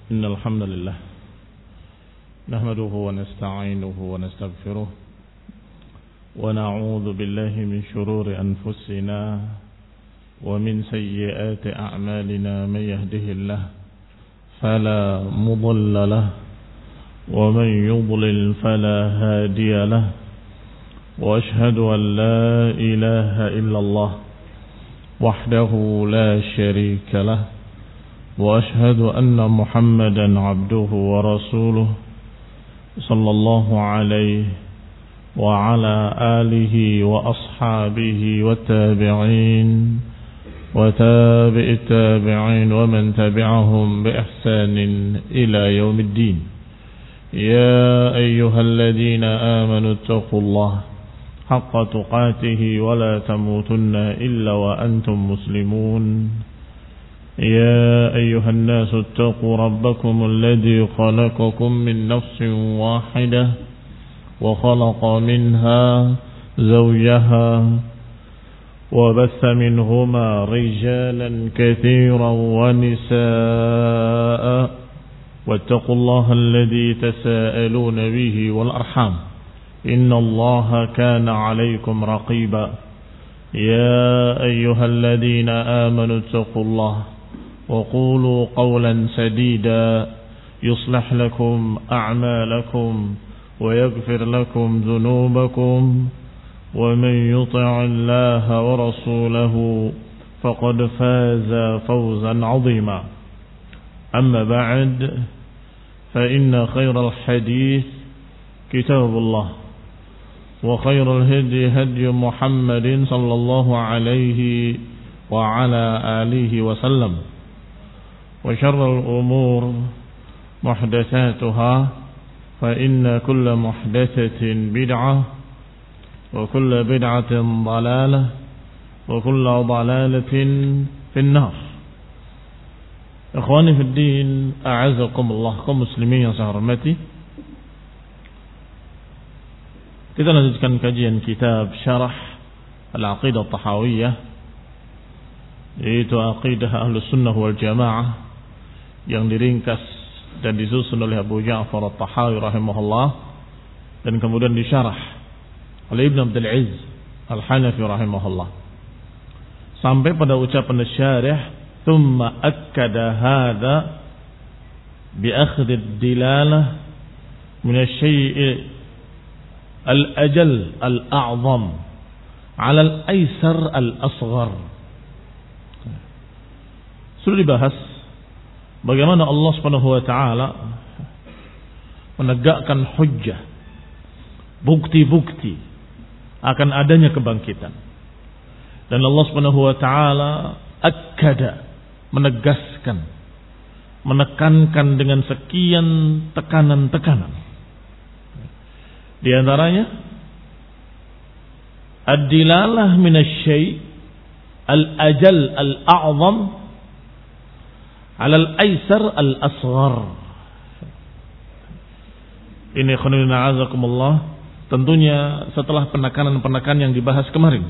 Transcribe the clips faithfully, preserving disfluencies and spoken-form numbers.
إن الحمد لله نحمده ونستعينه ونستغفره ونعوذ بالله من شرور أنفسنا ومن سيئات أعمالنا من يهده الله فلا مضل له ومن يضلل فلا هادي له وأشهد أن لا إله إلا الله وحده لا شريك له وأشهد أن محمدا عبده ورسوله صلى الله عليه وعلى آله وأصحابه والتابعين وتابع التابعين ومن تبعهم بإحسان إلى يوم الدين. يا أيها الذين آمنوا اتقوا الله حق تقاته ولا تموتن إلا وأنتم مسلمون. يا أيها الناس اتقوا ربكم الذي خلقكم من نفس واحدة وخلق منها زوجها وبث منهما رجالا كثيرا ونساء واتقوا الله الذي تساءلون به والأرحام إن الله كان عليكم رقيبا. يا أيها الذين آمنوا اتقوا الله وقولوا قولا سديدا يصلح لكم أعمالكم ويغفر لكم ذنوبكم ومن يطع الله ورسوله فقد فاز فوزا عظيما. أما بعد فإن خير الحديث كتاب الله وخير الهدي هدي محمد صلى الله عليه وعلى آله وسلم وشر الأمور محدثاتها فإن كل محدثة بدعة وكل بدعة ضلالة وكل ضلالة في النار. Ikhwani fi din, a'azakumullah, kaum muslimin yang saya hormati. Kita lanjutkan kajian kitab Syarah Al-Aqidah At-Tahawiyah, yaitu Aqidah Ahlus Sunnah wal Jamaah, yang diringkas dan disusun oleh Abu Ja'far At-Tahawi rahimahullah, dan kemudian disyarah oleh Ibn Abdul Aziz Al-Hanafi rahimahullah, sampai pada ucapan syarih, thumma akkada hadha bi akhdh ad-dilalah min asy-syai' al-ajal al-a'zam 'ala al-aysar al-asghar. Sudah dibahas bagaimana Allah Subhanahu wa taala menegakkan hujjah, bukti-bukti akan adanya kebangkitan. Dan Allah Subhanahu wa taala akkada, menegaskan, menekankan dengan sekian tekanan-tekanan. Di antaranya ad-dilalah minasy-syai' al-ajal al-a'zam 'ala al-aysar al-asghar. Ini khonina a'azakumullah, tentunya setelah penekanan-penekanan yang dibahas kemarin,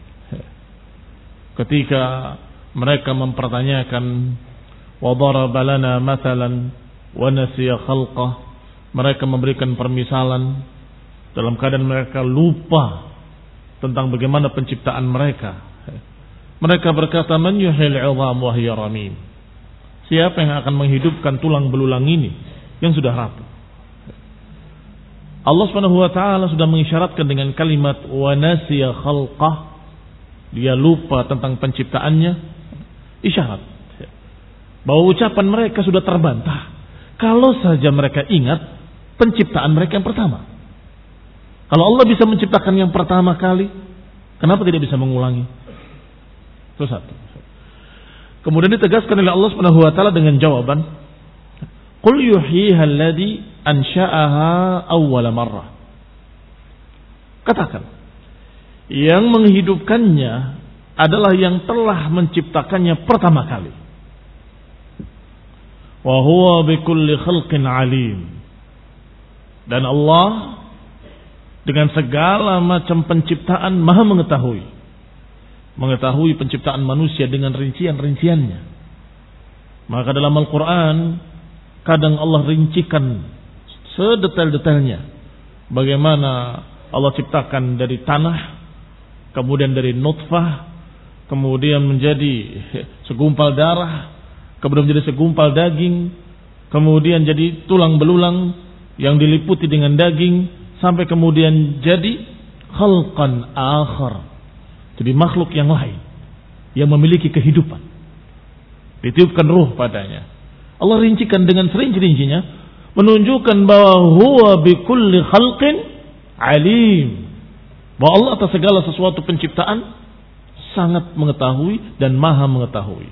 ketika mereka mempertanyakan wa daraba lana mathalan wa nasiya khalqah, mereka memberikan permisalan dalam keadaan mereka lupa tentang bagaimana penciptaan mereka. Mereka berkata, man yuhyil 'idham wa hiya ramim, siapa yang akan menghidupkan tulang belulang ini yang sudah rapuh? Allah Subhanahu wa taala sudah mengisyaratkan dengan kalimat wa nasiya khalqah, dia lupa tentang penciptaannya. Isyarat bahwa ucapan mereka sudah terbantah kalau saja mereka ingat penciptaan mereka yang pertama. Kalau Allah bisa menciptakan yang pertama kali, kenapa tidak bisa mengulangi? Itu satu. Kemudian ditegaskan oleh Allah Subhanahu wa taala dengan jawaban, qul yuhyiha alladhi ansha'aha awwala marrah. Katakan, yang menghidupkannya adalah yang telah menciptakannya pertama kali. Wa huwa bikulli khalqin alim. Dan Allah dengan segala macam penciptaan maha mengetahui. Mengetahui penciptaan manusia dengan rincian-rinciannya. Maka dalam Al-Quran kadang Allah rincikan sedetail-detailnya bagaimana Allah ciptakan dari tanah, kemudian dari nutfah, kemudian menjadi segumpal darah, kemudian menjadi segumpal daging, kemudian jadi tulang belulang yang diliputi dengan daging, sampai kemudian jadi khalqan akhar, jadi makhluk yang lain yang memiliki kehidupan, ditiupkan ruh padanya. Allah rincikan dengan serinci-rincinya, menunjukkan bahwa huwa bikulli khalqin alim, bahwa Allah atas segala sesuatu penciptaan sangat mengetahui dan maha mengetahui.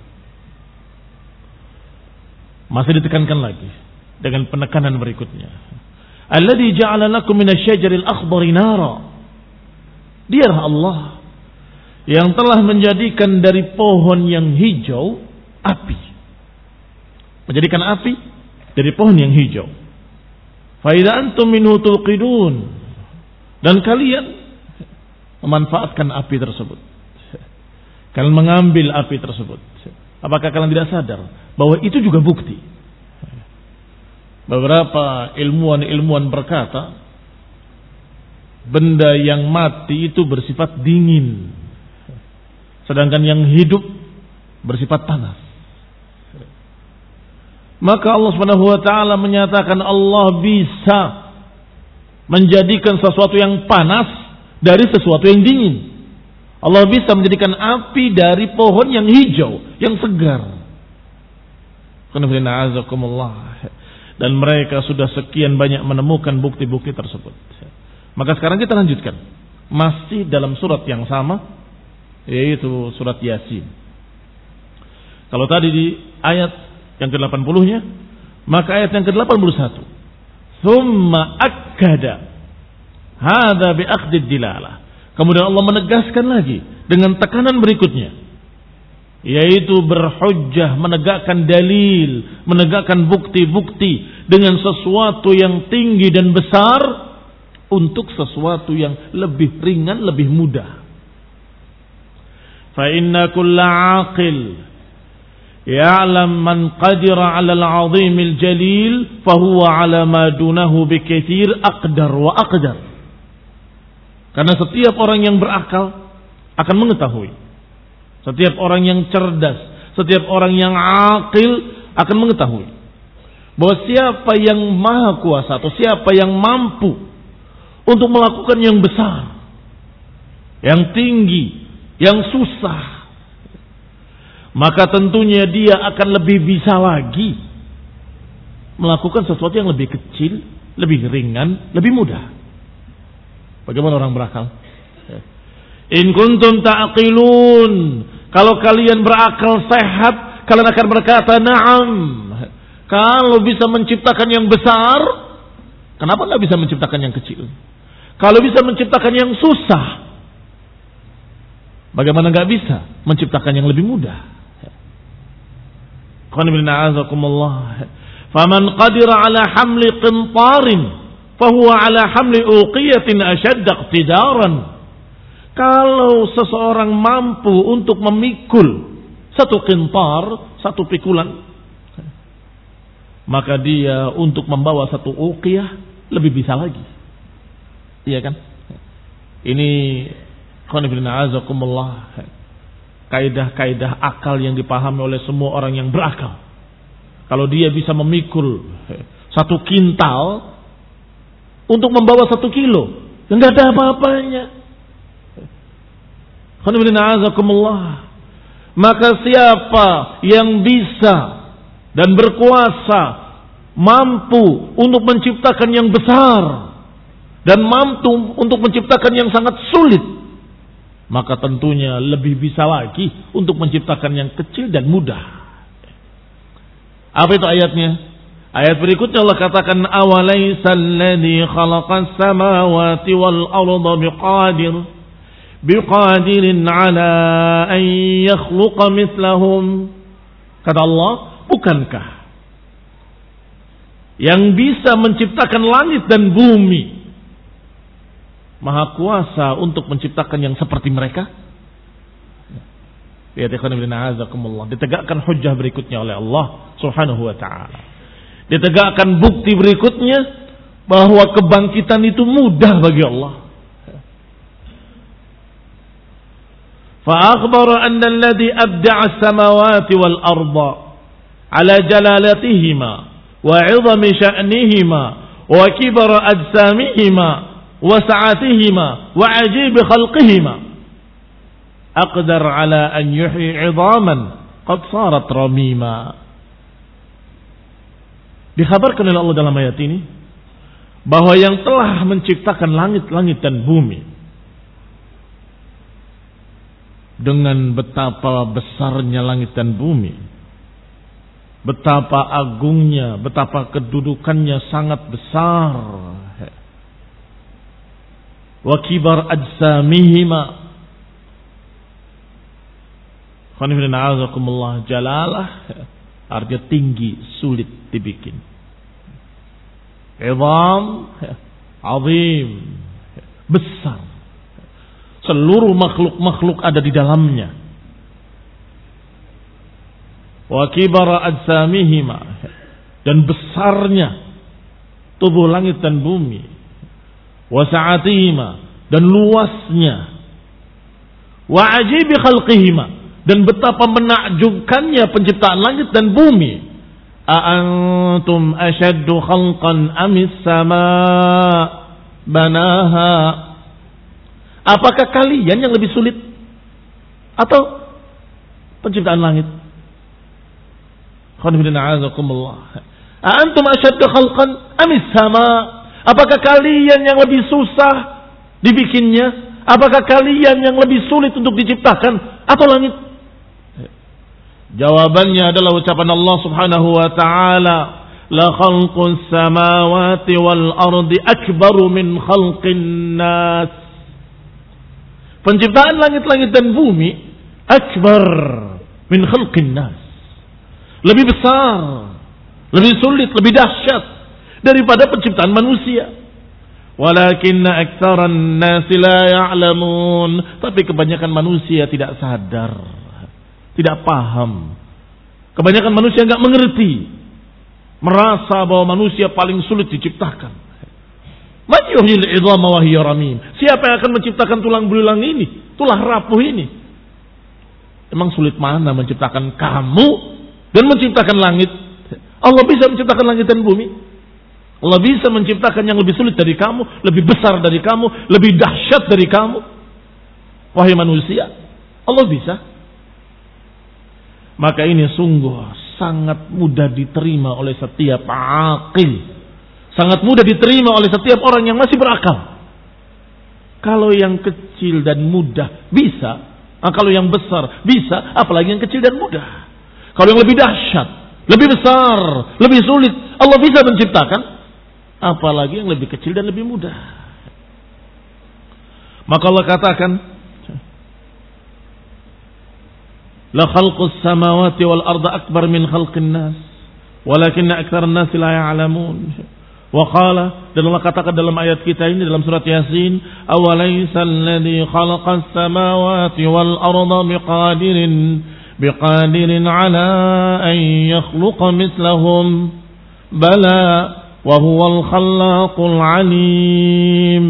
Masih ditekankan lagi dengan penekanan berikutnya, alladzi ja'ala lakum minasyajaril akhdari nara, dialah Allah yang telah menjadikan dari pohon yang hijau api, menjadikan api dari pohon yang hijau. Fa idza antum minhu tulqidun, dan kalian memanfaatkan api tersebut, kalian mengambil api tersebut. Apakah kalian tidak sadar bahwa itu juga bukti? Beberapa ilmuwan-ilmuwan berkata, benda yang mati itu bersifat dingin, sedangkan yang hidup bersifat panas. Maka Allah Subhanahu wa taala menyatakan Allah bisa menjadikan sesuatu yang panas dari sesuatu yang dingin. Allah bisa menjadikan api dari pohon yang hijau, yang segar. Dan mereka sudah sekian banyak menemukan bukti-bukti tersebut. Maka sekarang kita lanjutkan, masih dalam surat yang sama, yaitu surat Yasin. Kalau tadi di ayat yang ke delapan puluh-nya, maka ayat yang ke delapan puluh satu, thumma akkada hadza bi akhdid dilalah. Kemudian Allah menegaskan lagi dengan tekanan berikutnya, yaitu berhujjah, menegakkan dalil, menegakkan bukti-bukti dengan sesuatu yang tinggi dan besar untuk sesuatu yang lebih ringan, lebih mudah. Fa inna kulla aqil ya'lam man qadira 'ala al-'azim al-jalil fa huwa 'ala ma dunahu bikatsir aqdar wa aqdar. Karena setiap orang yang berakal akan mengetahui, setiap orang yang cerdas, setiap orang yang aqil akan mengetahui bahwa siapa yang maha kuasa atau siapa yang mampu untuk melakukan yang besar, yang tinggi, yang susah, maka tentunya dia akan lebih bisa lagi melakukan sesuatu yang lebih kecil, lebih ringan, lebih mudah. Bagaimana orang berakal? In kuntum ta'qilun, kalau kalian berakal sehat, kalian akan berkata na'am. Kalau bisa menciptakan yang besar, kenapa enggak bisa menciptakan yang kecil? Kalau bisa menciptakan yang susah, bagaimana enggak bisa menciptakan yang lebih mudah? Qul inna a'azakumullah. Faman qadira 'ala hamli qintarin fahuwa 'ala hamli uqiyatin ashadd iqtidaran. Kalau seseorang mampu untuk memikul satu qintar, satu pikulan, maka dia untuk membawa satu uqiyah lebih bisa lagi. Iya kan? Ini qul inna a'azakumullah, kaidah-kaidah akal yang dipahami oleh semua orang yang berakal. Kalau dia bisa memikul satu kintal untuk membawa satu kilo, enggak ada apa-apanya. Maka siapa yang bisa dan berkuasa, mampu untuk menciptakan yang besar dan mampu untuk menciptakan yang sangat sulit, maka tentunya lebih bisa lagi untuk menciptakan yang kecil dan mudah. Apa itu ayatnya? Ayat berikutnya Allah katakan, awalaysal ladzi khalaqas samawati wal arda biqadir biqadirin ala an yakhluqa mithlahum. Kata Allah, bukankah yang bisa menciptakan langit dan bumi maha kuasa untuk menciptakan yang seperti mereka? Lihat ikhwan fillah, azakumullah, ditegakkan hujjah berikutnya oleh Allah Subhanahu wa taala. Ditegakkan bukti berikutnya bahwa kebangkitan itu mudah bagi Allah. Fa akhbara anna alladhi abda'a as-samawati wal arda ala jalalatihima wa 'idhami sya'nihima wa kibara ajsamihima wa sa'atihima wa 'ajib khalqihima aqdar ala an yuhyi 'idhaman qad sarat ramima. Dikhabarkan oleh Allah dalam ayat ini bahwa yang telah menciptakan langit-langit dan bumi dengan betapa besarnya langit dan bumi, betapa agungnya, betapa kedudukannya sangat besar, wa kibar ajsamihima, khonifidina azakumullah, jalalah artinya tinggi, sulit dibikin. Izam, azim, besar. Seluruh makhluk-makhluk ada di dalamnya. Wa kibara ajsamihima, dan besarnya tubuh langit dan bumi. Wa sa'atihima, dan luasnya. Wa ajibi khalqihima, dan betapa menakjubkannya penciptaan langit dan bumi. A'antum ashaddu khalqan amis sama banaha. Apakah kalian yang lebih sulit atau penciptaan langit? A'antum ashaddu khalqan amis sama. Apakah kalian yang lebih susah dibikinnya? Apakah kalian yang lebih sulit untuk diciptakan atau langit? Jawabannya adalah ucapan Allah Subhanahu wa taala, la khalqus samawati wal ardi akbaru min khalqin nas. Penciptaan langit-langit dan bumi akbar min khalqin nas. Lebih besar, lebih sulit, lebih dahsyat daripada penciptaan manusia. Walakinna aktsaran nas la ya'lamun. Tapi kebanyakan manusia tidak sadar, tidak paham. Kebanyakan manusia enggak mengerti, merasa bahwa manusia paling sulit diciptakan. Man yuhyil 'idhama wa hiya ramim. Siapa yang akan menciptakan tulang belulang ini, tulang rapuh ini? Emang sulit mana menciptakan kamu dan menciptakan langit? Allah bisa menciptakan langit dan bumi. Allah bisa menciptakan yang lebih sulit dari kamu, lebih besar dari kamu, lebih dahsyat dari kamu. Wahai manusia, Allah bisa. Maka ini sungguh sangat mudah diterima oleh setiap aqil. Sangat mudah diterima oleh setiap orang yang masih berakal. Kalau yang kecil dan mudah bisa, nah kalau yang besar bisa, apalagi yang kecil dan mudah. Kalau yang lebih dahsyat, lebih besar, lebih sulit, Allah bisa menciptakan, apalagi yang lebih kecil dan lebih mudah. Maka Allah katakan, la khalqus samawati wal arda akbar min khalqin nas walakinna aktsaran nas la ya'lamun. Wa qala, dan Allah katakan dalam ayat kita ini dalam surat Yasin, awalaysal ladzi khalaqas samawati wal arda biqadirin biqadirin ala an yakhluqa mithlahum bala wa huwal khallaqul alim.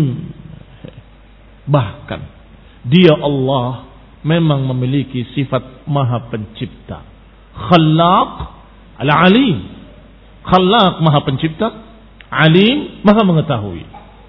Bahkan Dia Allah memang memiliki sifat maha pencipta. Khallaq al-alim. Khallaq maha pencipta, alim maha mengetahui.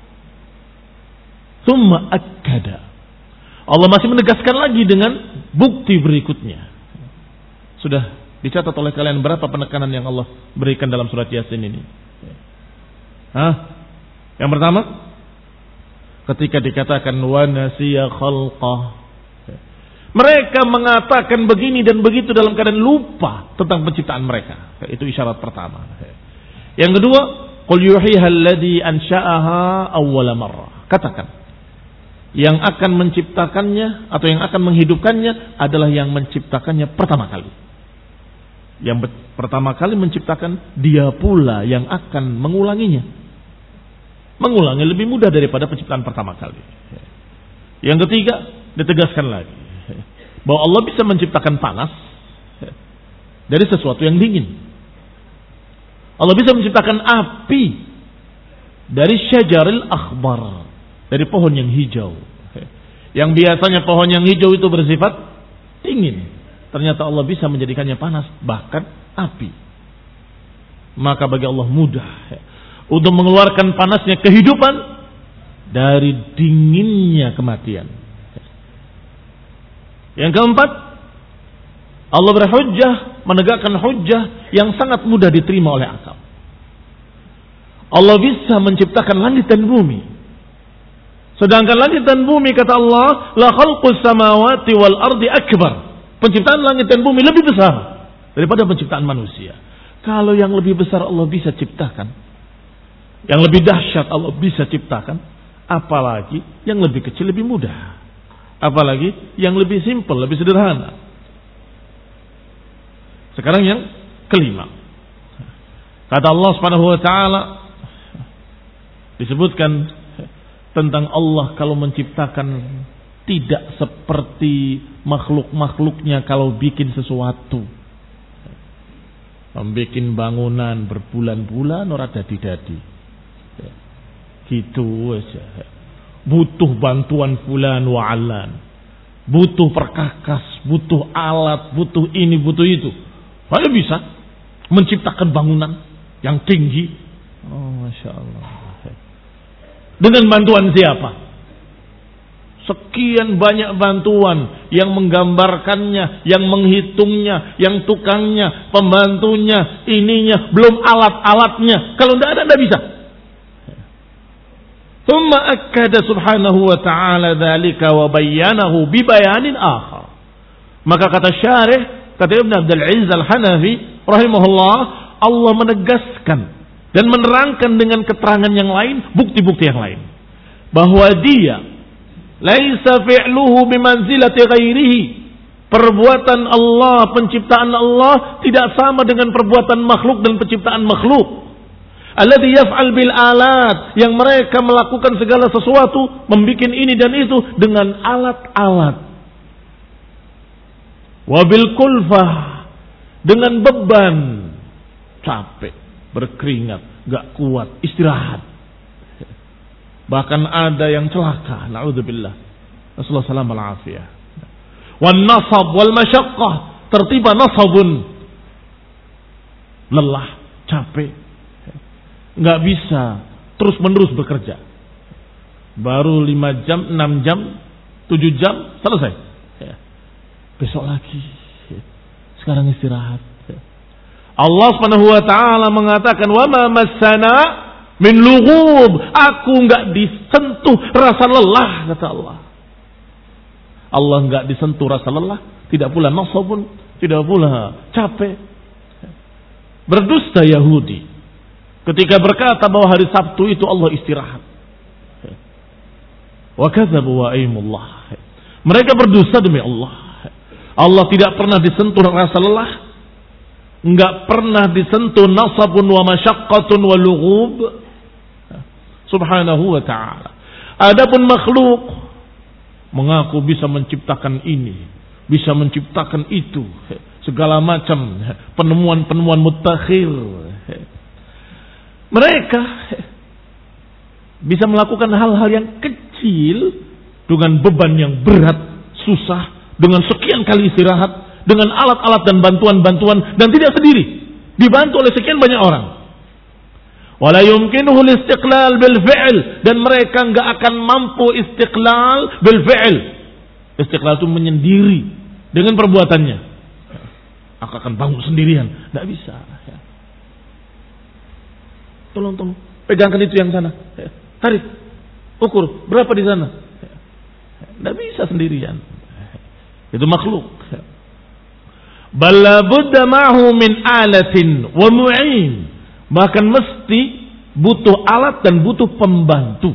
Thumma akkada. Allah masih menegaskan lagi dengan bukti berikutnya. Sudah dicatat oleh kalian berapa penekanan yang Allah berikan dalam surat Yasin ini? Hah? Yang pertama, ketika dikatakan wa nasiya khalqah, mereka mengatakan begini dan begitu dalam keadaan lupa tentang penciptaan mereka. Itu isyarat pertama. Yang kedua, qul yuhiha alladhi ansha'aha awwala marrah. Katakan, yang akan menciptakannya atau yang akan menghidupkannya adalah yang menciptakannya pertama kali. Yang pertama kali menciptakan, Dia pula yang akan mengulanginya. Mengulangi lebih mudah daripada penciptaan pertama kali. Yang ketiga, ditegaskan lagi bahwa Allah bisa menciptakan panas dari sesuatu yang dingin. Allah bisa menciptakan api dari syajaril akhbar, dari pohon yang hijau. Yang biasanya pohon yang hijau itu bersifat dingin, ternyata Allah bisa menjadikannya panas, bahkan api. Maka bagi Allah mudah untuk mengeluarkan panasnya kehidupan dari dinginnya kematian. Yang keempat, Allah berhujjah, menegakkan hujjah yang sangat mudah diterima oleh akal. Allah bisa menciptakan langit dan bumi. Sedangkan langit dan bumi, kata Allah, la khalqus samawati wal ardi akbar. Penciptaan langit dan bumi lebih besar daripada penciptaan manusia. Kalau yang lebih besar Allah bisa ciptakan, yang lebih dahsyat Allah bisa ciptakan, apalagi yang lebih kecil lebih mudah, apalagi yang lebih simpel, lebih sederhana. Sekarang yang kelima, kata Allah Subhanahu wa taala, disebutkan tentang Allah kalau menciptakan tidak seperti makhluk-makhluknya kalau bikin sesuatu. Membikin bangunan berbulan-bulan ora dadi-dadi. Gitu aja. Butuh bantuan fulan wa alan. Butuh perkakas, butuh alat, butuh ini, butuh itu. Mana bisa menciptakan bangunan yang tinggi? Oh, Masya Allah. Dengan bantuan siapa? Sekian banyak bantuan yang menggambarkannya, yang menghitungnya, yang tukangnya, pembantunya, ininya, belum alat-alatnya. Kalau tidak ada, tidak bisa. Thumma akkada subhanahu wa ta'ala dhalika wa bayyanahu bibayanin akhar. Maka kata syarih, kata Ibn Abdul Aziz Al-Hanafi rahimahullah, Allah menegaskan dan menerangkan dengan keterangan yang lain, bukti-bukti yang lain, bahwa dia laisa fi'luhu bimanzilati ghairihi. Perbuatan Allah, penciptaan Allah tidak sama dengan perbuatan makhluk dan penciptaan makhluk. Alladhi yaf'al bil alat, yang mereka melakukan segala sesuatu, membikin ini dan itu dengan alat-alat. Wabil kulfah, dengan beban, capek, berkeringat, gak kuat, istirahat. Bahkan ada yang celaka, na'udzubillah. Rasulullah sallallahu alaihi wasallam. Wan nasab wal masyaqqah, tertiba nasabun, lelah, capek, nggak bisa terus menerus bekerja. Baru lima jam, enam jam, tujuh jam selesai. Besok lagi. Sekarang istirahat. Allah Subhanahu wa taala mengatakan, "Wa ma massana min lughub." Aku enggak disentuh rasa lelah, kata Allah. Allah enggak disentuh rasa lelah, tidak pula nasabun, tidak pula capek. Berdusta Yahudi ketika berkata bahwa hari Sabtu itu Allah istirahat. Wa kadzabu wa aimullah. Mereka berdusta demi Allah. Allah tidak pernah disentuh rasa lelah, enggak pernah disentuh nasabun wa masyaqqatun wa lughub. Subhanahu wa ta'ala. Adapun makhluk mengaku bisa menciptakan ini, bisa menciptakan itu, segala macam penemuan-penemuan mutakhir. Mereka bisa melakukan hal-hal yang kecil dengan beban yang berat, susah, dengan sekian kali istirahat, dengan alat-alat dan bantuan-bantuan, dan tidak sendiri, dibantu oleh sekian banyak orang. Wala yumkinuhu istiqlal bil fi'l, dan mereka enggak akan mampu istiqlal bil fi'l. Istiqlal itu menyendiri dengan perbuatannya. Aku akan bangun sendirian, enggak bisa. Tolong tolong pegangkan itu yang sana. Tarik. Ukur berapa di sana. Enggak bisa sendirian. Itu makhluk. Bal la budda ma'hu min alatin wa mu'in. Bahkan mesti butuh alat dan butuh pembantu.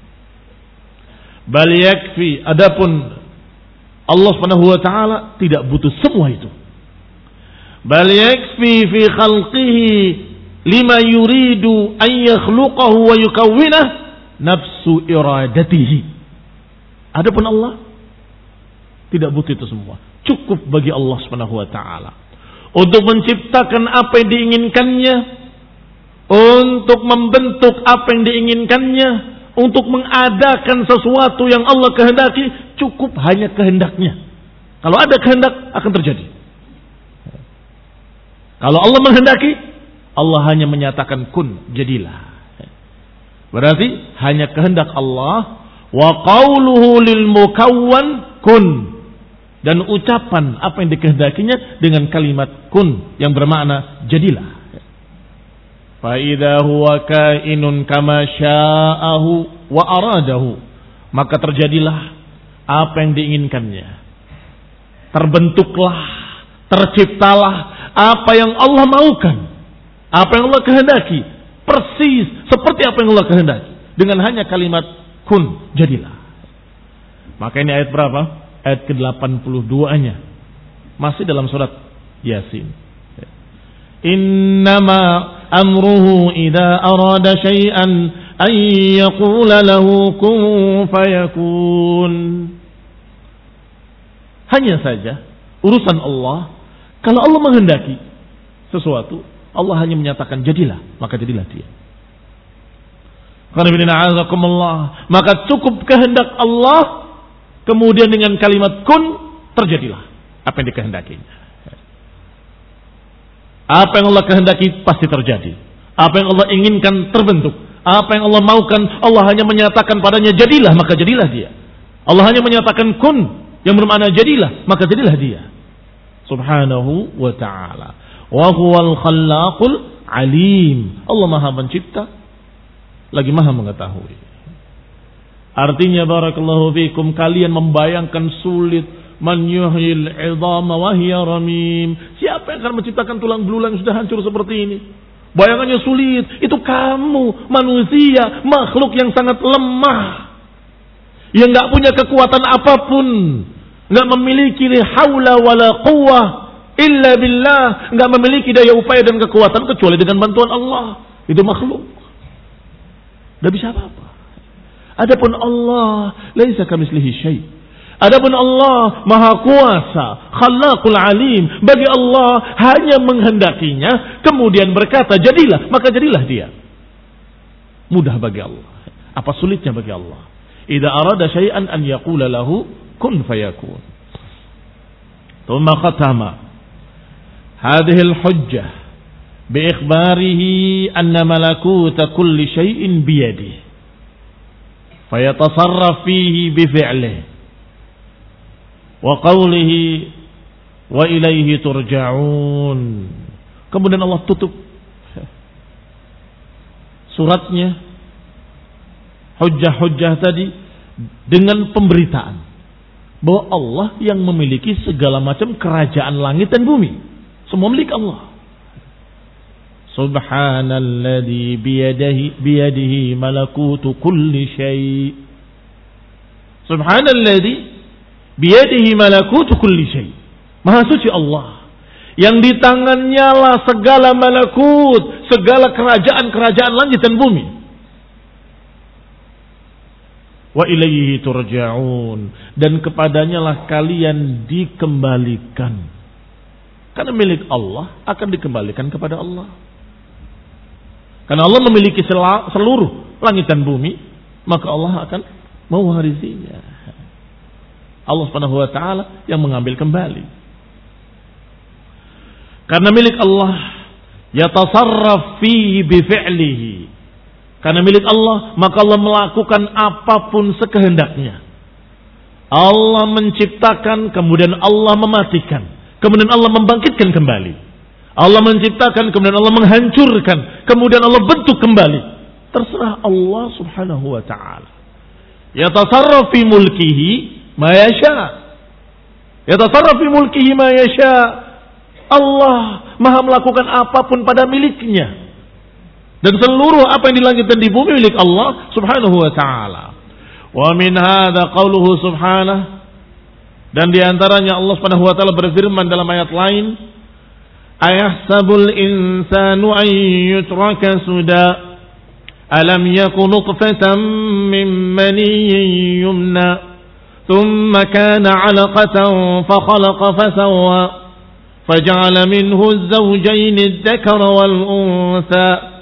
Bal yakfi, adapun Allah Subhanahu wa taala tidak butuh semua itu. Bal yakfi fi khalqihi lima yuridu an yakhluqahu wa yukawwinah nafsu iradatihi. Adapun Allah tidak butuh itu semua. Cukup bagi Allah Subhanahu wa taala untuk menciptakan apa yang diinginkannya untuk membentuk apa yang diinginkannya, untuk mengadakan sesuatu yang Allah kehendaki, cukup hanya kehendaknya. Kalau ada kehendak akan terjadi. Kalau Allah menghendaki, Allah hanya menyatakan kun, jadilah. Berarti hanya kehendak Allah. Wa qawluhu lil mukawwan kun, dan ucapan apa yang dikehendakinya dengan kalimat kun yang bermakna jadilah. Fa idza huwa kainun kama sya'ahu wa aradahu, maka terjadilah apa yang diinginkannya. Terbentuklah, terciptalah apa yang Allah maukan, apa yang Allah kehendaki, persis seperti apa yang Allah kehendaki dengan hanya kalimat kun, jadilah. Maka ini ayat berapa? Ayat ke delapan puluh dua-nya. Masih dalam surat Yasin. Innama amruhu idza arada syai'an an yaqula lahu kun fayakun. Hanya saja urusan Allah, kalau Allah menghendaki sesuatu, Allah hanya menyatakan jadilah, maka jadilah dia. Maka cukup kehendak Allah, kemudian dengan kalimat kun, terjadilah apa yang dikehendakinya. Apa yang Allah kehendaki pasti terjadi. Apa yang Allah inginkan terbentuk. Apa yang Allah maukan, Allah hanya menyatakan padanya jadilah, maka jadilah dia. Allah hanya menyatakan kun, yang bermakna jadilah, maka jadilah dia. Subhanahu wa ta'ala. Wa huwal khallaqul alim. Allah Maha Pencipta, lagi Maha mengetahui. Artinya barakallahu fikum, kalian membayangkan sulit. Man yuhyil 'idhama wa hiya ramim. Siapa yang akan menciptakan tulang belulang yang sudah hancur seperti ini? Bayangannya sulit. Itu kamu, manusia, makhluk yang sangat lemah, yang enggak punya kekuatan apapun, enggak memiliki haula wala quwwah illa billah, enggak memiliki daya upaya dan kekuatan kecuali dengan bantuan Allah. Itu makhluk. Enggak bisa apa-apa. Adapun Allah, laisa kamitslihi syai'. Adapun Allah Maha Kuasa, Khallaqul Alim. Bagi Allah hanya menghendakinya, kemudian berkata jadilah, maka jadilah dia. Mudah bagi Allah. Apa sulitnya bagi Allah? Idza arada syai'an an yaqula lahu kun fayakun. Thumma khatama hadhihi al-hujjah bi ikhbarihi anna malakuta kulli syai'in bi yadihi fayatasarraf fihi bi fi'lihi wa qawlihi wa ilaihi turja'un. Kemudian Allah tutup suratnya, hujjah-hujjah tadi, dengan pemberitaan bahwa Allah yang memiliki segala macam kerajaan langit dan bumi. Semua milik Allah. Subhanalladzi biyadihi biyadihi malakutu kulli syai'. Subhanalladzi biyadihi malakutu kulli syai'. Maha suci Allah yang di tangannya lah segala malakut, segala kerajaan-kerajaan langit dan bumi. Wa ilaihi turja'un, dan kepadanya lah kalian dikembalikan. Karena milik Allah akan dikembalikan kepada Allah. Karena Allah memiliki seluruh langit dan bumi, maka Allah akan mewarisinya. Allah Subhanahu wa taala yang mengambil kembali. Karena milik Allah, yatasarraf fihi bi fi'lihi. Karena milik Allah, maka Allah melakukan apapun sekehendaknya. Allah menciptakan, kemudian Allah mematikan, kemudian Allah membangkitkan kembali. Allah menciptakan, kemudian Allah menghancurkan, kemudian Allah bentuk kembali. Terserah Allah Subhanahu wa taala. Yatasarraf fi mulkihi ma yasha. Yatasarraf fi mulkihi ma yasha. Allah Maha melakukan apapun pada miliknya. Dan seluruh apa yang di langit dan di bumi milik Allah Subhanahu wa taala. Wa min hadza qauluhu subhanahu, dan di antaranya Allah Subhanahu wa taala berfirman dalam ayat lain, ayahsabul insanu an yutraka suda alam yakun nutfatan min maniyyin yumna thumma kana 'alaqatan fa khalaqa fa sawwa faj'ala minhu az-zawjayn adh-dhakara wal untha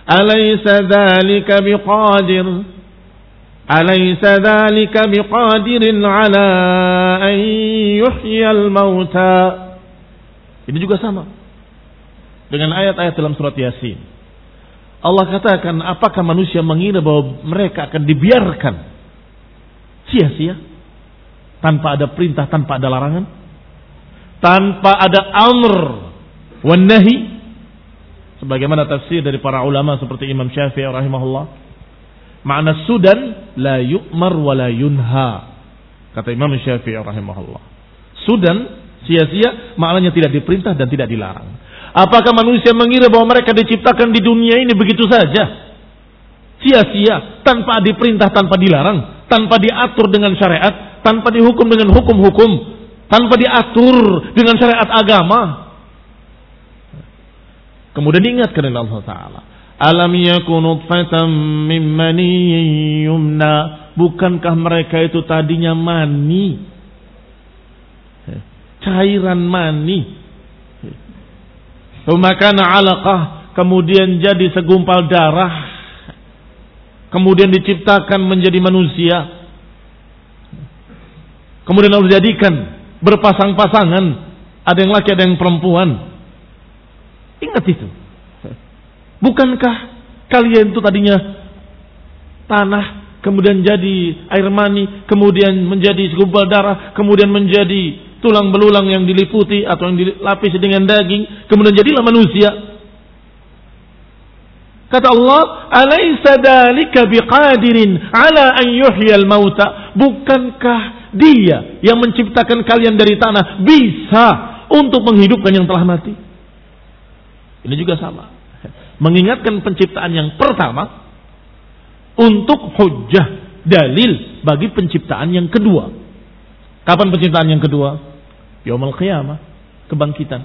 Alaysa dzalika biqadir Alaysa dzalika biqadirin ala an yuhyiyal mauta. Ini juga sama dengan ayat-ayat dalam surat Yasin. Allah katakan, apakah manusia mengira bahwa mereka akan dibiarkan sia-sia tanpa ada perintah, tanpa ada larangan, tanpa ada amr wan nahi? Sebagaimana tafsir dari para ulama seperti Imam Syafi'i rahimahullah, makna sudan la yu'mar wa la yunha. Kata Imam Syafi'i rahimahullah, sudan sia-sia maknanya tidak diperintah dan tidak dilarang. Apakah manusia mengira bahwa mereka diciptakan di dunia ini begitu saja, sia-sia, tanpa diperintah, tanpa dilarang, tanpa diatur dengan syariat, tanpa dihukum dengan hukum-hukum, tanpa diatur dengan syariat agama? Kemudian diingatkan oleh Allah Ta'ala, alam yakun nutfatan min maniyyin yumna. Bukankah mereka itu tadinya mani, cairan mani, Tumakana alaqah, kemudian jadi segumpal darah, kemudian diciptakan menjadi manusia, kemudian Allah jadikan berpasang-pasangan, ada yang laki ada yang perempuan. Ingat itu. Bukankah kalian itu tadinya tanah, kemudian jadi air mani, kemudian menjadi segumpal darah, kemudian menjadi tulang belulang yang diliputi atau yang dilapisi dengan daging, kemudian jadilah manusia. Kata Allah, alaysa dzalika biqadirin ala an yuhyiyal mauta. Bukankah Dia yang menciptakan kalian dari tanah bisa untuk menghidupkan yang telah mati? Ini juga sama, mengingatkan penciptaan yang pertama untuk hujjah, dalil bagi penciptaan yang kedua. Kapan penciptaan yang kedua? Yaumul qiyamah, kebangkitan.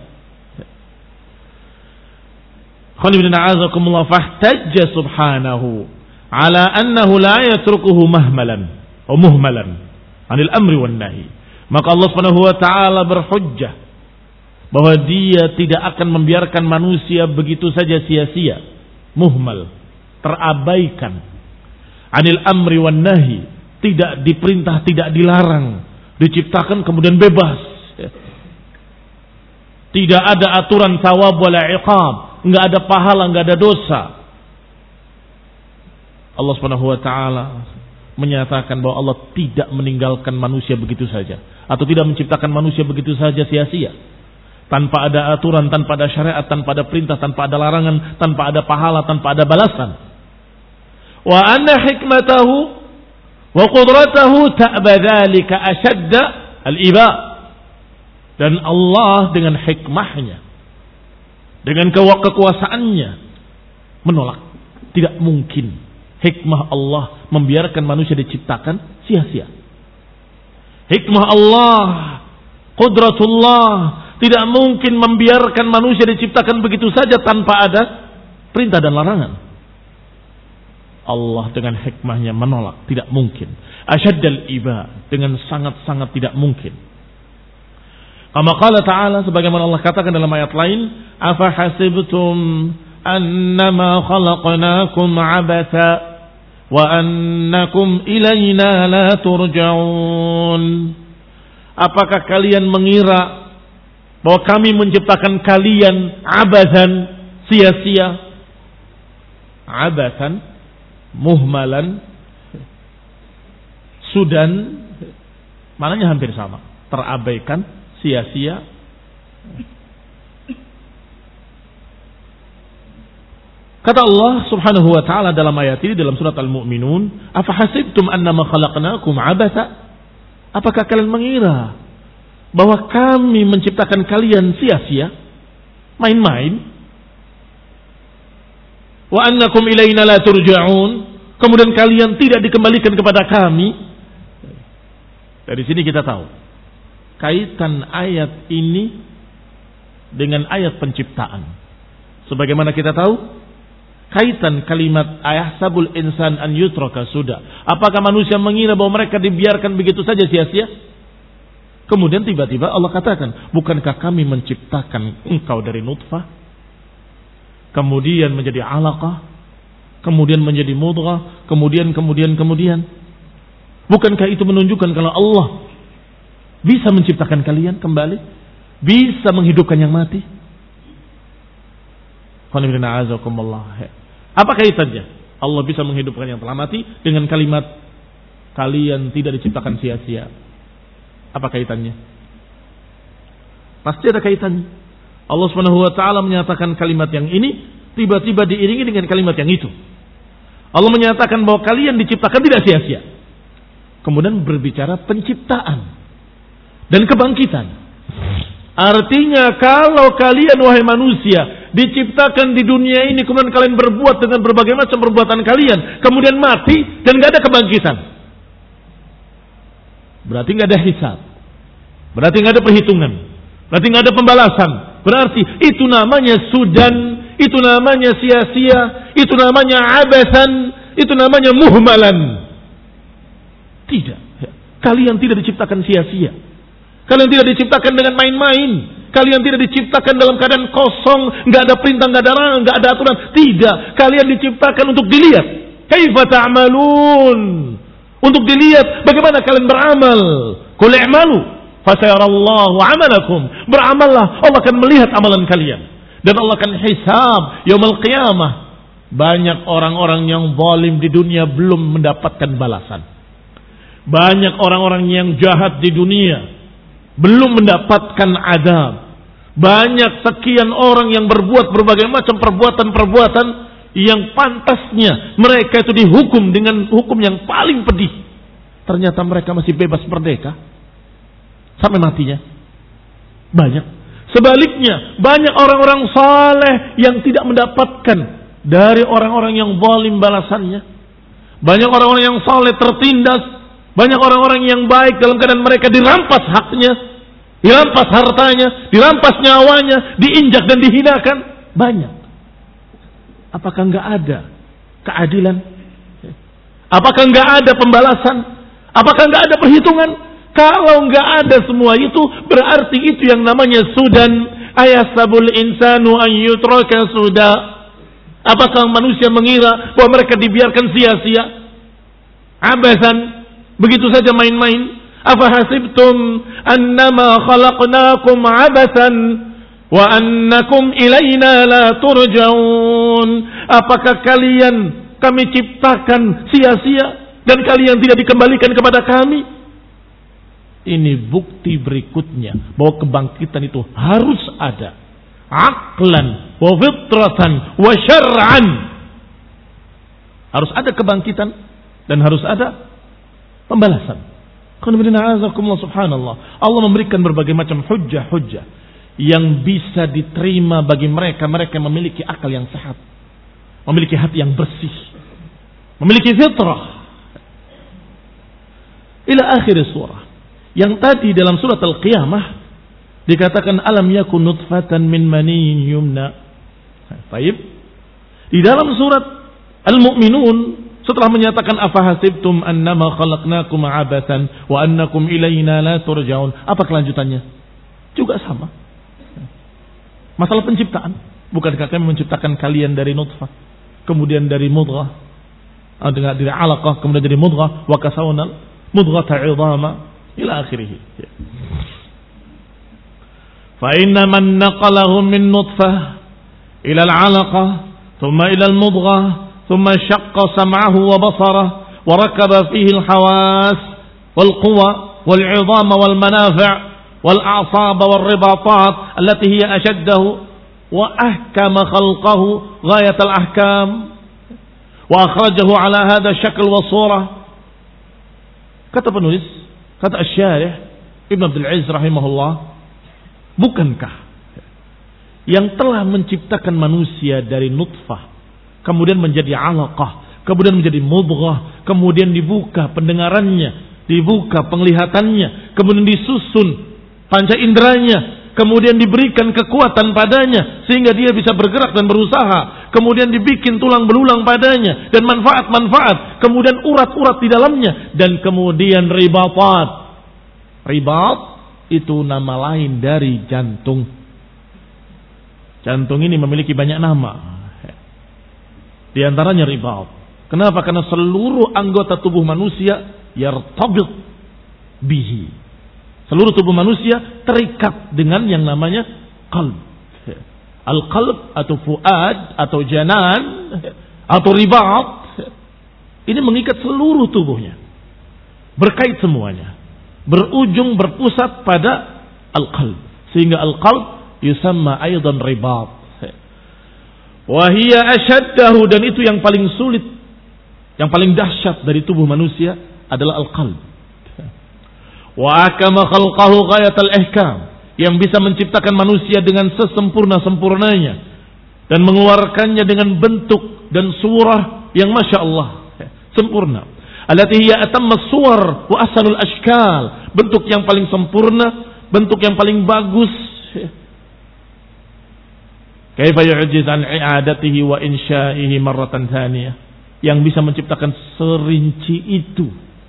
Khonibina fahtajja subhanahu ala annahu la yatrukuhu mahmalan wa muhmalan anil amri wan nahi. Maka Allah Subhanahu wa taala berhujjah bahwa Dia tidak akan membiarkan manusia begitu saja sia-sia, muhmal, terabaikan, anil amri wan nahi, tidak diperintah, tidak dilarang, diciptakan kemudian bebas, tidak ada aturan thawab wala iqab, enggak ada pahala, enggak ada dosa. Allah Subhanahu wa taala menyatakan bahwa Allah tidak meninggalkan manusia begitu saja, atau tidak menciptakan manusia begitu saja sia-sia, tanpa ada aturan, tanpa ada syariat, tanpa ada perintah, tanpa ada larangan, tanpa ada pahala, tanpa ada balasan. Wa anna hikmatahu wa qudratahu ta'ba dzalika ashadda al-iba. Dan Allah dengan hikmahnya, dengan kekuasaannya menolak. Tidak mungkin hikmah Allah membiarkan manusia diciptakan sia-sia. Hikmah Allah, qudratullah, tidak mungkin membiarkan manusia diciptakan begitu saja tanpa ada perintah dan larangan. Allah dengan hikmahnya menolak, tidak mungkin. Asyaddal iba, dengan sangat-sangat tidak mungkin. Kama qala ta'ala, sebagaimana Allah katakan dalam ayat lain, afa hasibtum annama khalaqnakum abatha wa annakum ilayna la turja'un. Apakah kalian mengira bahwa kami menciptakan kalian abathan, sia-sia, abathan, muhmalan, sudan, maknanya hampir sama, terabaikan, sia-sia. Kata Allah Subhanahu wa taala dalam ayat ini dalam surat Al-Mu'minun, afa hasibtum annama khalaqnakum abatha? Apakah kalian mengira bahwa kami menciptakan kalian sia-sia, main-main? Wa annakum ilaina la turja'un, kemudian kalian tidak dikembalikan kepada kami. Dari sini kita tahu kaitan ayat ini dengan ayat penciptaan. Sebagaimana kita tahu kaitan kalimat ayahsabul insan an yutraka sudah. Apakah manusia mengira bahwa mereka dibiarkan begitu saja sia-sia? Kemudian tiba-tiba Allah katakan, bukankah kami menciptakan engkau dari nutfah, kemudian menjadi alaqah, kemudian menjadi mudghah, kemudian kemudian kemudian. Bukankah itu menunjukkan kalau Allah bisa menciptakan kalian kembali, bisa menghidupkan yang mati? Apa kaitannya Allah bisa menghidupkan yang telah mati dengan kalimat kalian tidak diciptakan sia-sia? Apa kaitannya? Pasti ada kaitannya. Allah Subhanahu wa taala menyatakan kalimat yang ini tiba-tiba diiringi dengan kalimat yang itu. Allah menyatakan bahwa kalian diciptakan tidak sia-sia. Kemudian berbicara penciptaan dan kebangkitan. Artinya kalau kalian wahai manusia diciptakan di dunia ini, kemudian kalian berbuat dengan berbagai macam perbuatan kalian, kemudian mati dan gak ada kebangkitan, berarti gak ada hisab, berarti gak ada perhitungan, berarti gak ada pembalasan, berarti itu namanya sudan, itu namanya sia-sia, itu namanya abasan, itu namanya muhmalan. Tidak, kalian tidak diciptakan sia-sia. Kalian tidak diciptakan dengan main-main. Kalian tidak diciptakan dalam keadaan kosong, nggak ada perintah, nggak ada larangan, nggak ada aturan. Tidak, kalian diciptakan untuk dilihat. Kaifa ta'malun? Untuk dilihat bagaimana kalian beramal. Qul i'malu fasayarallahu 'amalakum. Beramallah, Allah akan melihat amalan kalian dan Allah akan hisab yaumul qiyamah. Banyak orang-orang yang zalim di dunia belum mendapatkan balasan. Banyak orang-orang yang jahat di dunia belum mendapatkan adab. Banyak sekian orang yang berbuat berbagai macam perbuatan-perbuatan yang pantasnya mereka itu dihukum dengan hukum yang paling pedih. Ternyata mereka masih bebas merdeka sampai matinya. Banyak. Sebaliknya, banyak orang-orang saleh yang tidak mendapatkan dari orang-orang yang zalim balasannya. Banyak orang-orang yang saleh tertindas. Banyak orang-orang yang baik dalam keadaan mereka dirampas haknya, dirampas hartanya, dirampas nyawanya, diinjak dan dihinakan. Banyak. Apakah enggak ada keadilan? Apakah enggak ada pembalasan? Apakah enggak ada perhitungan? Kalau enggak ada semua itu, berarti itu yang namanya sudan. Ayasabul insanu an yutraka suda. Apakah manusia mengira bahwa mereka dibiarkan sia-sia? Abasan. Begitu saja main-main. Afahasibtum annama khalaqnakum abasan wa annakum ilaina la turja'un. Apakah kalian kami ciptakan sia-sia dan kalian tidak dikembalikan kepada kami? Ini bukti berikutnya bahwa kebangkitan itu harus ada. Aqlan wa fitratan wa syar'an. Harus ada kebangkitan dan harus ada pembalasan. Subhanallah. Allah memberikan berbagai macam hujjah-hujjah yang bisa diterima bagi mereka mereka yang memiliki akal yang sehat, memiliki hati yang bersih, memiliki fitrah. Ila akhir surah. Yang tadi dalam surat Al-Qiyamah dikatakan alam yakun nutfatan min maniyyin yumna. Baik. Di dalam surat Al-Mu'minun setelah menyatakan afahasibtum annama khalaqnakum abathan wa annakum ilaina la turja'un, apa kelanjutannya? Juga sama. Masalah penciptaan. Bukankah kami menciptakan kalian dari nutfah, kemudian dari mudghah, dari alaqah, kemudian dari mudghah, wa kasawna mudghata 'idhama ila akhirih. Fa inna man naqalahum min nutfah ila al-'alaqah thumma ila al-mudghah ثم شق سمعه وبصره وركب فيه الحواس والقوى والعظام والمنافع والأعصاب والرباطات التي هي أشده وأحكم خلقه غاية الأحكام وأخرجه على هذا الشكل والصورة. Kata penulis, kata Asy-Syarih Ibn Abdul Aziz rahimahullah, bukankah yang telah menciptakan manusia dari nutfah kemudian menjadi alaqah, kemudian menjadi mudghah, kemudian dibuka pendengarannya, dibuka penglihatannya, kemudian disusun panca inderanya, kemudian diberikan kekuatan padanya sehingga dia bisa bergerak dan berusaha, kemudian dibikin tulang belulang padanya dan manfaat-manfaat, kemudian urat-urat di dalamnya, dan kemudian ribatat. Ribat itu nama lain dari jantung. Jantung ini memiliki banyak nama. Di antaranya ribat. Kenapa? Karena seluruh anggota tubuh manusia yartabit bihi. Seluruh tubuh manusia terikat dengan yang namanya qalb. Al-qalb atau fuad atau janan atau ribat. Ini mengikat seluruh tubuhnya. Berkait semuanya. Berujung berpusat pada al-qalb. Sehingga al-qalb yusamma aydan ribat. Wahia asyaddahu, dan itu yang paling sulit, yang paling dahsyat dari tubuh manusia adalah al-qalb. Wa akama khalqahu ghayatal ihkam, yang bisa menciptakan manusia dengan sesempurna-sempurnanya dan mengeluarkannya dengan bentuk dan surah yang masya Allah sempurna. Allati hiya atammas suwar wa ahsanul ashkal, bentuk yang paling sempurna, bentuk yang paling bagus. Kaifa yu'jiz an i'adatihi wa insya'ihi marratan thaniyah, yang bisa menciptakan serinci itu.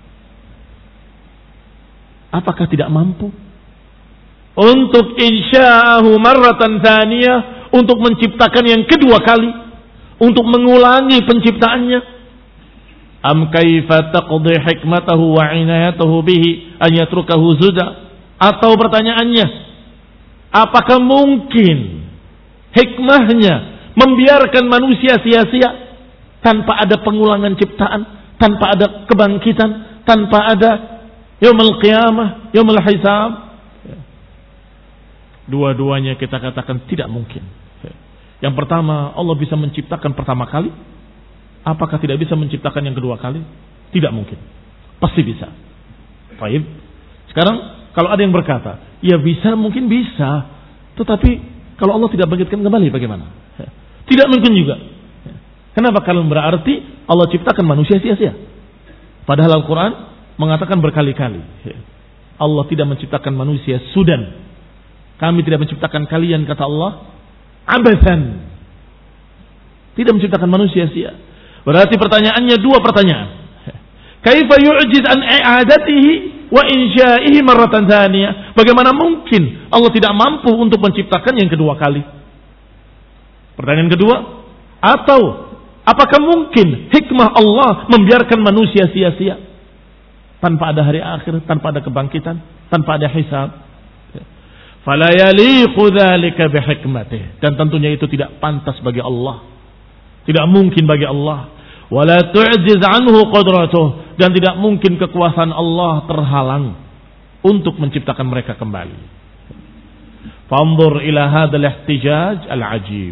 Apakah tidak mampu untuk insya'ahu marratan thaniyah, untuk menciptakan yang kedua kali, untuk mengulangi penciptaannya? Am kaifa taqdi hikmatahu wa inayatahu bihi an yatrukahu zuda? Atau pertanyaannya, apakah mungkin hikmahnya membiarkan manusia sia-sia tanpa ada pengulangan ciptaan, tanpa ada kebangkitan, tanpa ada yaumul qiyamah, yaumul hisab? Dua-duanya kita katakan tidak mungkin. Yang pertama, Allah bisa menciptakan pertama kali. Apakah tidak bisa menciptakan yang kedua kali? Tidak mungkin. Pasti bisa. Baik. Sekarang kalau ada yang berkata, ya bisa, mungkin bisa, tetapi kalau Allah tidak bangkitkan kembali bagaimana? Tidak mungkin juga. Kenapa? Kalau berarti Allah ciptakan manusia sia-sia. Padahal Al-Quran mengatakan berkali-kali, Allah tidak menciptakan manusia sudan. Kami tidak menciptakan kalian, kata Allah, abathan. Tidak menciptakan manusia sia. Berarti pertanyaannya dua pertanyaan. Kaifa yu'jiz an i'adatihi wa insya'ihi marratan thaniyah? Bagaimana mungkin Allah tidak mampu untuk menciptakan yang kedua kali? Pertanyaan kedua, atau apakah mungkin hikmah Allah membiarkan manusia sia-sia tanpa ada hari akhir, tanpa ada kebangkitan, tanpa ada hisab? Fala yaliqu dzalika bihikmatih, dan tentunya itu tidak pantas bagi Allah, tidak mungkin bagi Allah. Wala tu'jiz anhu qudratuh, dan tidak mungkin kekuasaan Allah terhalang untuk menciptakan mereka kembali. Fanzur ila hadzal ihtijaj al-ajib.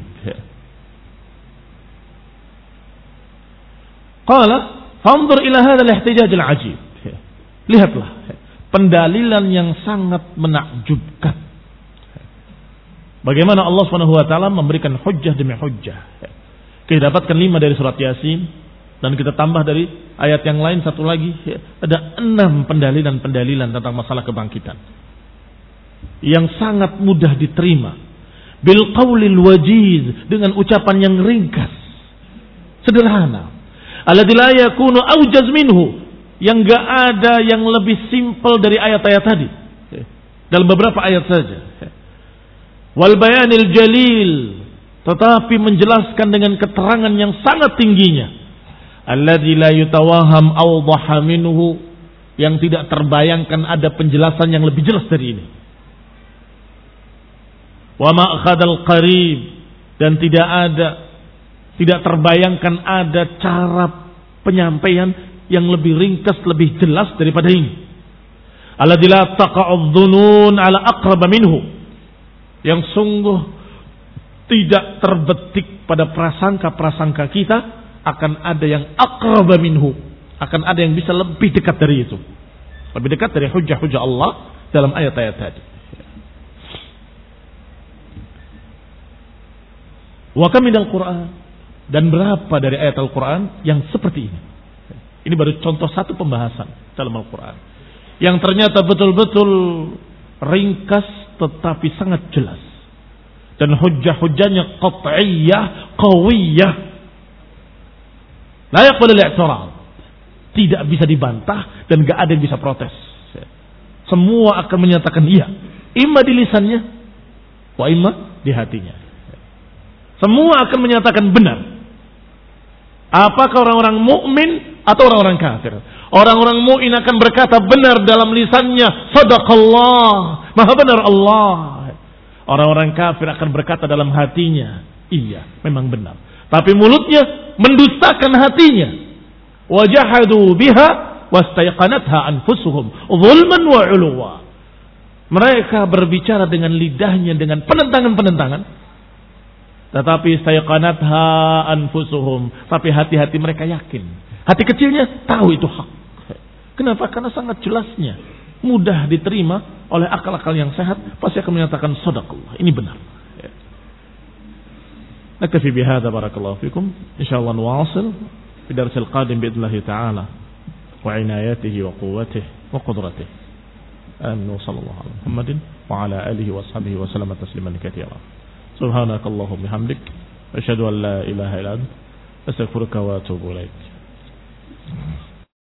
Qala fanzur ila hadzal ihtijaj al-ajib. Lihatlah pendalilan yang sangat menakjubkan. Bagaimana Allah Subhanahu wa taala memberikan hujjah demi hujjah. Kita dapatkan lima dari surat Yasin, dan kita tambah dari ayat yang lain satu lagi, ada enam pendalilan-pendalilan tentang masalah kebangkitan yang sangat mudah diterima. Bil qaulil wajiz, dengan ucapan yang ringkas, sederhana. Alladzi la yakunu aujaz minhu, yang enggak ada yang lebih simpel dari ayat-ayat tadi. Dalam beberapa ayat saja. Wal bayanil jalil, tetapi menjelaskan dengan keterangan yang sangat tingginya. Alladzi la yutawaham awdaha minhu, yang tidak terbayangkan ada penjelasan yang lebih jelas dari ini. Wa ma'khadal qarib, dan tidak ada, tidak terbayangkan ada cara penyampaian yang lebih ringkas, lebih jelas daripada ini. Alladzi la taqa'udz dzunun ala aqrab minhu, yang sungguh tidak terbetik pada prasangka-prasangka kita akan ada yang aqraba minhu, akan ada yang bisa lebih dekat dari itu, lebih dekat dari hujjah-hujjah Allah dalam ayat-ayat tadi. Wa kam minal Qur'an, dan berapa dari ayat Al-Qur'an yang seperti ini. Ini baru contoh satu pembahasan dalam Al-Qur'an yang ternyata betul-betul ringkas tetapi sangat jelas, dan hujjah-hujjahnya qat'iyyah, qawiyah, la yaqbalu al-i'tirad, tidak bisa dibantah dan enggak ada yang bisa protes. Semua akan menyatakan iya, imma di lisannya wa imma di hatinya. Semua akan menyatakan benar. Apakah orang-orang mukmin atau orang-orang kafir? Orang-orang mukmin akan berkata benar dalam lisannya, sadaqallah, maha benar Allah. Orang-orang kafir akan berkata dalam hatinya, iya, memang benar. Tapi mulutnya mendustakan hatinya. Wajahadu biha wastaiqanatha anfusuhum zulman wa 'uluwa. Mereka berbicara dengan lidahnya dengan penentangan-penentangan, tetapi istaiqanatha anfusuhum, tapi hati-hati mereka yakin. Hati kecilnya tahu itu hak. Kenapa? Karena sangat jelasnya, mudah diterima oleh akal-akal yang sehat, pasti akan menyatakan sadaqallah, ini benar. Naktafi bihadza barakallahu fikum. Insyaallah nuwasil fi darsil qadim biidznillah taala wa inayatihi wa quwwatihi wa qudratihi. Amin. Sallallahu alaihi Muhammadin wa ala alihi wa sahbihi wa sallama tasliman katsira. Subhanakallahumma bihamdik asyhadu an la ilaha illa anta astaghfiruka wa atubu ilaik.